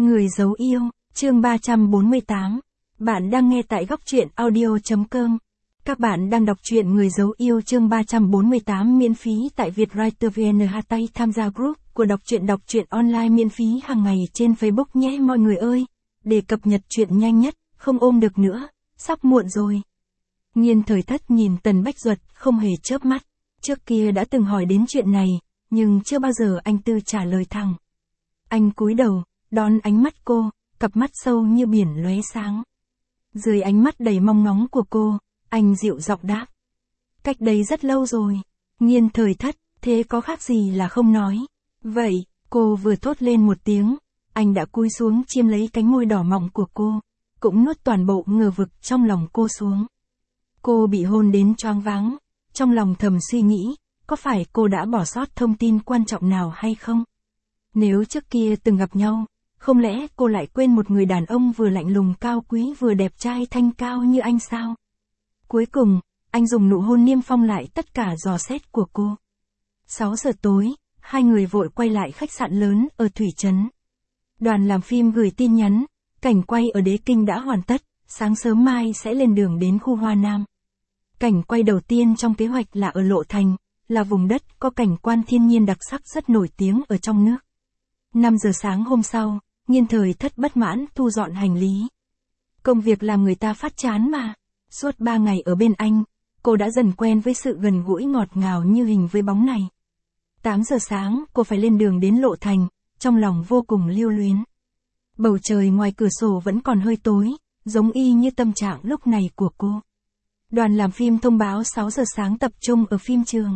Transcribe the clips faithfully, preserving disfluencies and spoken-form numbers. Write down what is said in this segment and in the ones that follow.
Người giấu yêu, chương ba trăm bốn mươi tám. Bạn đang nghe tại góc truyện audio chấm com. Các bạn đang đọc truyện Người giấu yêu chương ba trăm bốn mươi tám miễn phí tại Vietwriter vê en. Hãy tham gia group của đọc truyện đọc truyện online miễn phí hàng ngày trên Facebook nhé mọi người ơi. Để cập nhật truyện nhanh nhất, không ôm được nữa, sắp muộn rồi. Nhiên Thời Thất nhìn Tần Bách Duật không hề chớp mắt. Trước kia đã từng hỏi đến chuyện này, nhưng chưa bao giờ anh Tư trả lời thẳng. Anh cúi đầu, đón ánh mắt cô, cặp mắt sâu như biển lóe sáng. Dưới ánh mắt đầy mong ngóng của cô, anh dịu giọng đáp. Cách đây rất lâu rồi. Nhiên Thời Thất, thế có khác gì là không nói. Vậy, cô vừa thốt lên một tiếng, anh đã cúi xuống chiêm lấy cánh môi đỏ mọng của cô, cũng nuốt toàn bộ ngờ vực trong lòng cô xuống. Cô bị hôn đến choáng váng, trong lòng thầm suy nghĩ, có phải cô đã bỏ sót thông tin quan trọng nào hay không? Nếu trước kia từng gặp nhau, không lẽ cô lại quên một người đàn ông vừa lạnh lùng cao quý vừa đẹp trai thanh cao như anh sao? Cuối cùng, anh dùng nụ hôn niêm phong lại tất cả dò xét của cô. sáu giờ tối, hai người vội quay lại khách sạn lớn ở Thủy Trấn. Đoàn làm phim gửi tin nhắn, cảnh quay ở Đế Kinh đã hoàn tất, sáng sớm mai sẽ lên đường đến khu Hoa Nam. Cảnh quay đầu tiên trong kế hoạch là ở Lộ Thành, là vùng đất có cảnh quan thiên nhiên đặc sắc rất nổi tiếng ở trong nước. năm giờ sáng hôm sau, Nhiên Thời Thất bất mãn thu dọn hành lý. Công việc làm người ta phát chán mà. Suốt ba ngày ở bên anh, cô đã dần quen với sự gần gũi ngọt ngào như hình với bóng này. tám giờ sáng, cô phải lên đường đến Lộ Thành, trong lòng vô cùng lưu luyến. Bầu trời ngoài cửa sổ vẫn còn hơi tối, giống y như tâm trạng lúc này của cô. Đoàn làm phim thông báo sáu giờ sáng tập trung ở phim trường.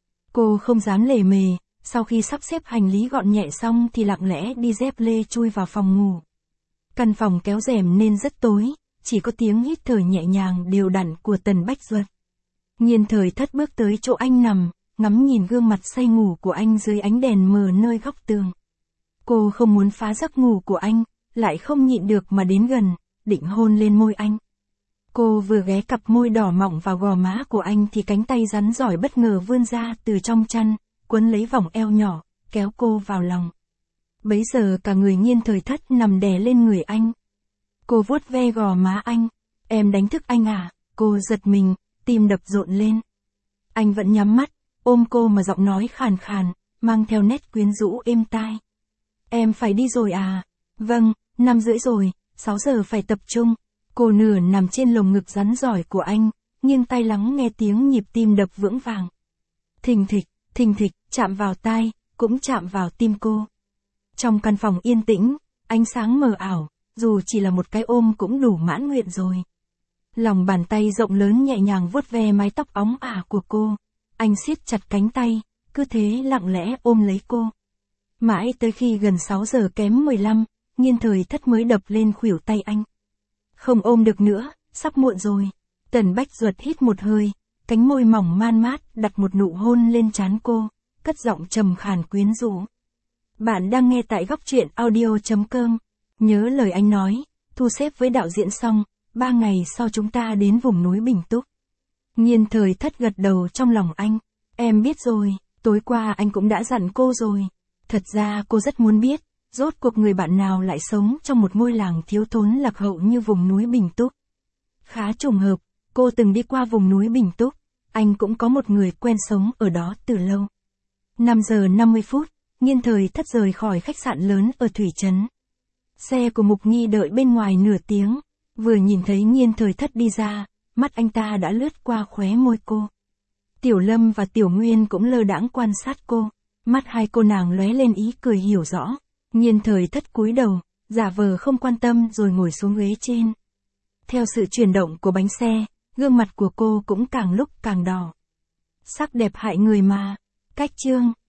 Cô không dám lề mề, sau khi sắp xếp hành lý gọn nhẹ xong thì lặng lẽ đi dép lê chui vào phòng ngủ. Căn phòng kéo rèm nên rất tối, chỉ có tiếng hít thở nhẹ nhàng đều đặn của Tần Bách Duật. Nhiên Thời Thất bước tới chỗ anh nằm, ngắm nhìn gương mặt say ngủ của anh dưới ánh đèn mờ nơi góc tường. Cô không muốn phá giấc ngủ của anh, lại không nhịn được mà đến gần, định hôn lên môi anh. Cô vừa ghé cặp môi đỏ mọng vào gò má của anh thì cánh tay rắn giỏi bất ngờ vươn ra từ trong chăn, quấn lấy vòng eo nhỏ, kéo cô vào lòng. Bấy giờ cả người Nhiên Thời Thất nằm đè lên người anh. Cô vuốt ve gò má anh. Em đánh thức anh à? Cô giật mình, tim đập rộn lên. Anh vẫn nhắm mắt, ôm cô mà giọng nói khàn khàn, mang theo nét quyến rũ êm tai. Em phải đi rồi à? Vâng, năm rưỡi rồi, sáu giờ phải tập trung. Cô nửa nằm trên lồng ngực rắn giỏi của anh, nghiêng tai lắng nghe tiếng nhịp tim đập vững vàng. Thình thịch, thình thịch, chạm vào tai, cũng chạm vào tim cô. Trong căn phòng yên tĩnh, ánh sáng mờ ảo, dù chỉ là một cái ôm cũng đủ mãn nguyện rồi. Lòng bàn tay rộng lớn nhẹ nhàng vuốt ve mái tóc óng ả của cô. Anh siết chặt cánh tay, cứ thế lặng lẽ ôm lấy cô. Mãi tới khi gần sáu giờ kém mười lăm, Nhiên Thời Thất mới đập lên khuỷu tay anh. Không ôm được nữa, sắp muộn rồi. Tần Bách Duật hít một hơi, cánh môi mỏng man mát đặt một nụ hôn lên trán cô, cất giọng trầm khàn quyến rũ. Bạn đang nghe tại góc truyện audio chấm com. Nhớ lời anh nói, thu xếp với đạo diễn xong, ba ngày sau chúng ta đến vùng núi Bình Túc. Nhiên Thời Thất gật đầu trong lòng anh. Em biết rồi, tối qua anh cũng đã dặn cô rồi. Thật ra cô rất muốn biết, rốt cuộc người bạn nào lại sống trong một ngôi làng thiếu thốn lạc hậu như vùng núi Bình Túc. Khá trùng hợp, cô từng đi qua vùng núi Bình Túc, anh cũng có một người quen sống ở đó từ lâu. năm giờ năm mươi phút, Nhiên Thời Thất rời khỏi khách sạn lớn ở Thủy Trấn. Xe của Mục Nghi đợi bên ngoài nửa tiếng, vừa nhìn thấy Nhiên Thời Thất đi ra, mắt anh ta đã lướt qua khóe môi cô. Tiểu Lâm và Tiểu Nguyên cũng lơ đãng quan sát cô, mắt hai cô nàng lóe lên ý cười hiểu rõ. Nhiên Thời Thất cúi đầu, giả vờ không quan tâm rồi ngồi xuống ghế trên. Theo sự chuyển động của bánh xe, gương mặt của cô cũng càng lúc càng đỏ. Sắc đẹp hại người mà. Cách chương